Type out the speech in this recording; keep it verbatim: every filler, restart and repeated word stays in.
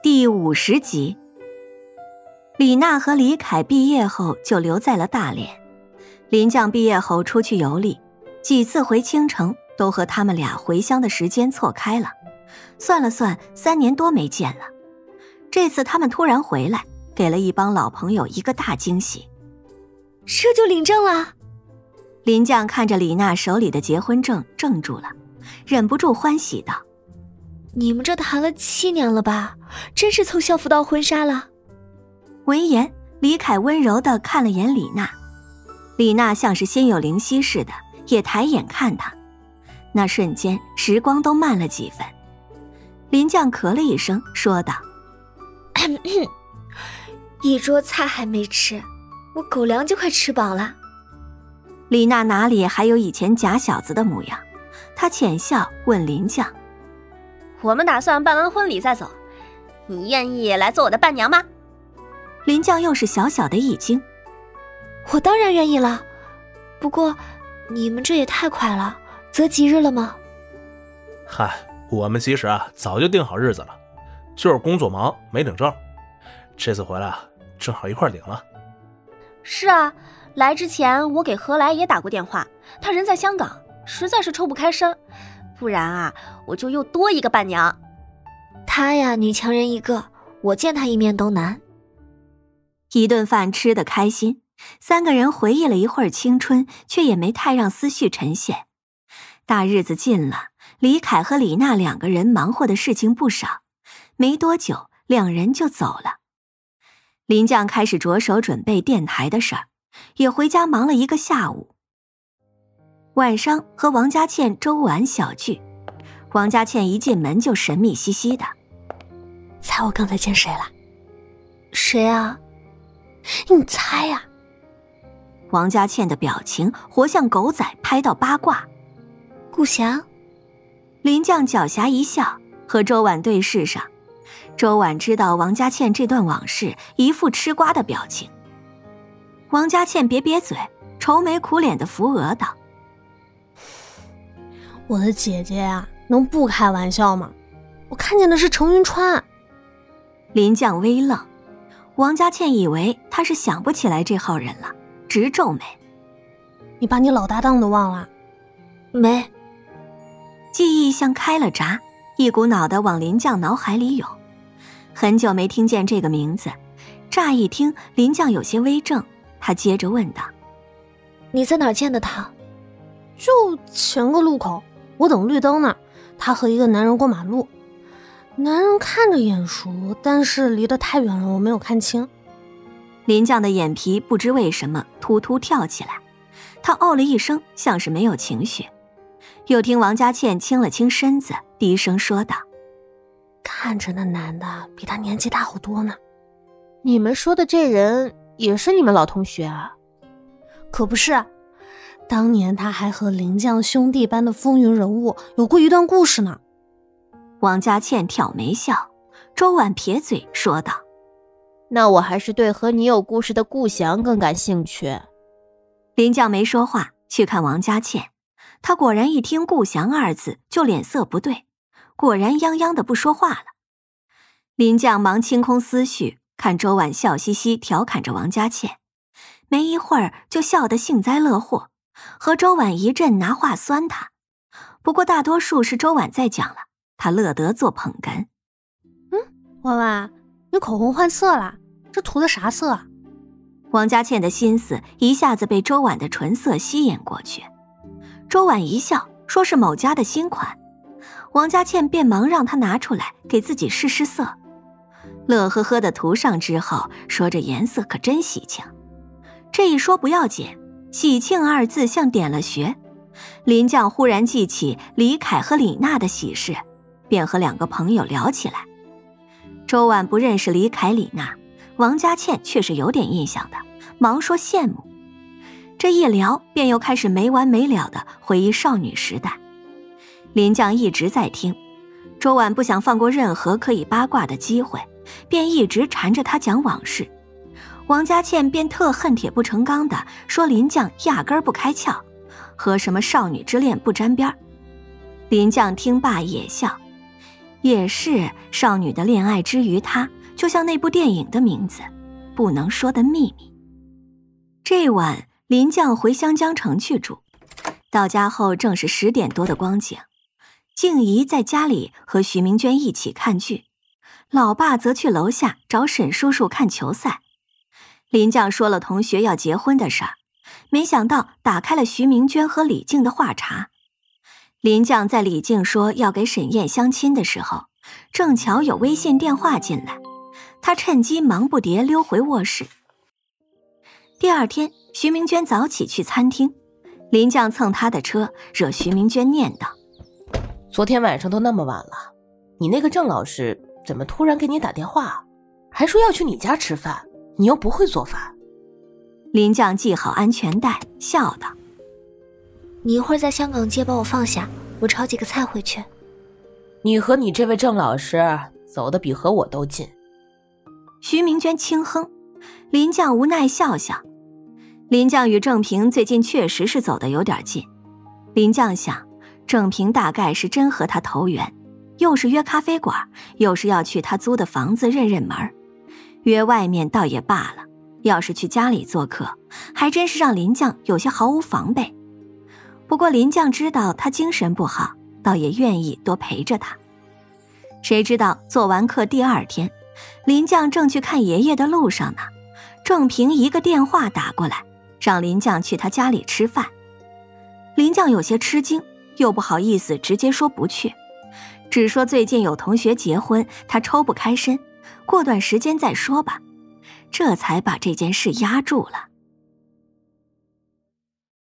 第五十集。李娜和李凯毕业后就留在了大连。林将毕业后出去游历，几次回青城都和他们俩回乡的时间错开了，算了算三年多没见了。这次他们突然回来，给了一帮老朋友一个大惊喜。 这就领证了？ 林将看着李娜手里的结婚证怔住了，忍不住欢喜道： 你们这谈了七年了吧？真是从校服到婚纱了。 闻言，李凯温柔地看了眼李娜，李娜像是心有灵犀似的，也抬眼看他。那瞬间，时光都慢了几分。林将咳了一声，说道： 一桌菜还没吃，我狗粮就快吃饱了。 李娜哪里还有以前假小子的模样，她浅笑问林将： 我们打算办完婚礼再走，你愿意来做我的伴娘吗？ 林将又是小小的一惊： 我当然愿意了，不过你们这也太快了，择吉日了吗？ 嗨，我们其实啊早就定好日子了，就是工作忙没领证，这次回来啊正好一块领了。 是啊，来之前我给何来也打过电话，他人在香港，实在是抽不开身，不然啊我就又多一个伴娘。 他呀女强人一个，我见他一面都难。 一顿饭吃得开心，三个人回忆了一会儿青春，却也没太让思绪沉陷。大日子近了，李凯和李娜两个人忙活的事情不少，没多久两人就走了。林将开始着手准备电台的事儿，也回家忙了一个下午。晚上和王佳倩、周婉小聚，王佳倩一进门就神秘兮兮的： 猜我刚才见谁了？谁啊？你猜呀、啊？ 王佳倩的表情活像狗仔拍到八卦。 顾翔。 林将狡黠一笑，和周婉对视上。周婉知道王佳倩这段往事，一副吃瓜的表情。王佳倩瘪瘪嘴，愁眉苦脸的扶额道： 我的姐姐呀、啊，能不开玩笑吗？我看见的是程云川。 林将微愣，王佳倩以为他是想不起来这号人了，直皱眉： 你把你老搭档都忘了？ 没。 记忆像开了闸，一股脑的往林将脑海里涌。很久没听见这个名字，乍一听林将有些微怔，他接着问道： 你在哪儿见的他？ 就前个路口，我等绿灯呢，他和一个男人过马路。男人看着眼熟，但是离得太远了，我没有看清。 林将的眼皮不知为什么突突跳起来，他哦了一声，像是没有情绪。又听王佳倩轻了轻身子，低声说道： 看着那男的比他年纪大好多呢。 你们说的这人也是你们老同学啊？ 可不是，当年他还和林将兄弟般的风云人物有过一段故事呢。 王佳倩挑眉笑，周婉撇嘴说道： 那我还是对和你有故事的顾翔更感兴趣。 林将没说话，去看王佳倩。他果然一听顾翔二字就脸色不对，果然泱泱的不说话了。林将忙清空思绪，看周婉笑嘻嘻调侃着王佳倩，没一会儿就笑得幸灾乐祸，和周婉一阵拿话酸他。不过大多数是周婉在讲了，他乐得做捧哏。 嗯，婉婉，你口红换色了，这涂的啥色啊？ 王佳倩的心思一下子被周婉的唇色吸引过去。周婉一笑，说是某家的新款。王佳倩便忙让他拿出来给自己试试色，乐呵呵的涂上之后，说这颜色可真喜庆。这一说不要紧，喜庆二字像点了穴。林将忽然记起李凯和李娜的喜事，便和两个朋友聊起来。周婉不认识李凯李娜，王佳倩却是有点印象的，忙说羡慕。这一聊便又开始没完没了的回忆少女时代。林将一直在听，周婉不想放过任何可以八卦的机会，便一直缠着他讲往事。王佳倩便特恨铁不成钢的说林将压根儿不开窍，和什么少女之恋不沾边。林将听罢也笑， 也是少女的恋爱之于他，就像那部电影的名字《不能说的秘密》。这晚林将回湘江城去住，到家后正是十点多的光景。静怡在家里和徐明娟一起看剧，老爸则去楼下找沈叔叔看球赛。林将说了同学要结婚的事儿，没想到打开了徐明娟和李静的话茬。林将在李静说要给沈燕相亲的时候，正巧有微信电话进来，他趁机忙不迭溜回卧室。第二天，徐明娟早起去餐厅，林将蹭他的车，惹徐明娟念叨： 昨天晚上都那么晚了，你那个郑老师怎么突然给你打电话，还说要去你家吃饭，你又不会做饭。 林将系好安全带，笑道： 你一会儿在香港街把我放下，我炒几个菜回去。 你和你这位郑老师走得比和我都近。 徐明娟轻哼，林将无奈笑笑。林将与郑平最近确实是走得有点近，林将想郑平大概是真和他投缘，又是约咖啡馆，又是要去他租的房子认认门，约外面倒也罢了，要是去家里做客，还真是让林将有些毫无防备。不过林将知道他精神不好，倒也愿意多陪着他。谁知道做完客第二天，林将正去看爷爷的路上呢，郑平一个电话打过来，让林将去他家里吃饭。林将有些吃惊，又不好意思直接说不去，只说最近有同学结婚，他抽不开身，过段时间再说吧，这才把这件事压住了。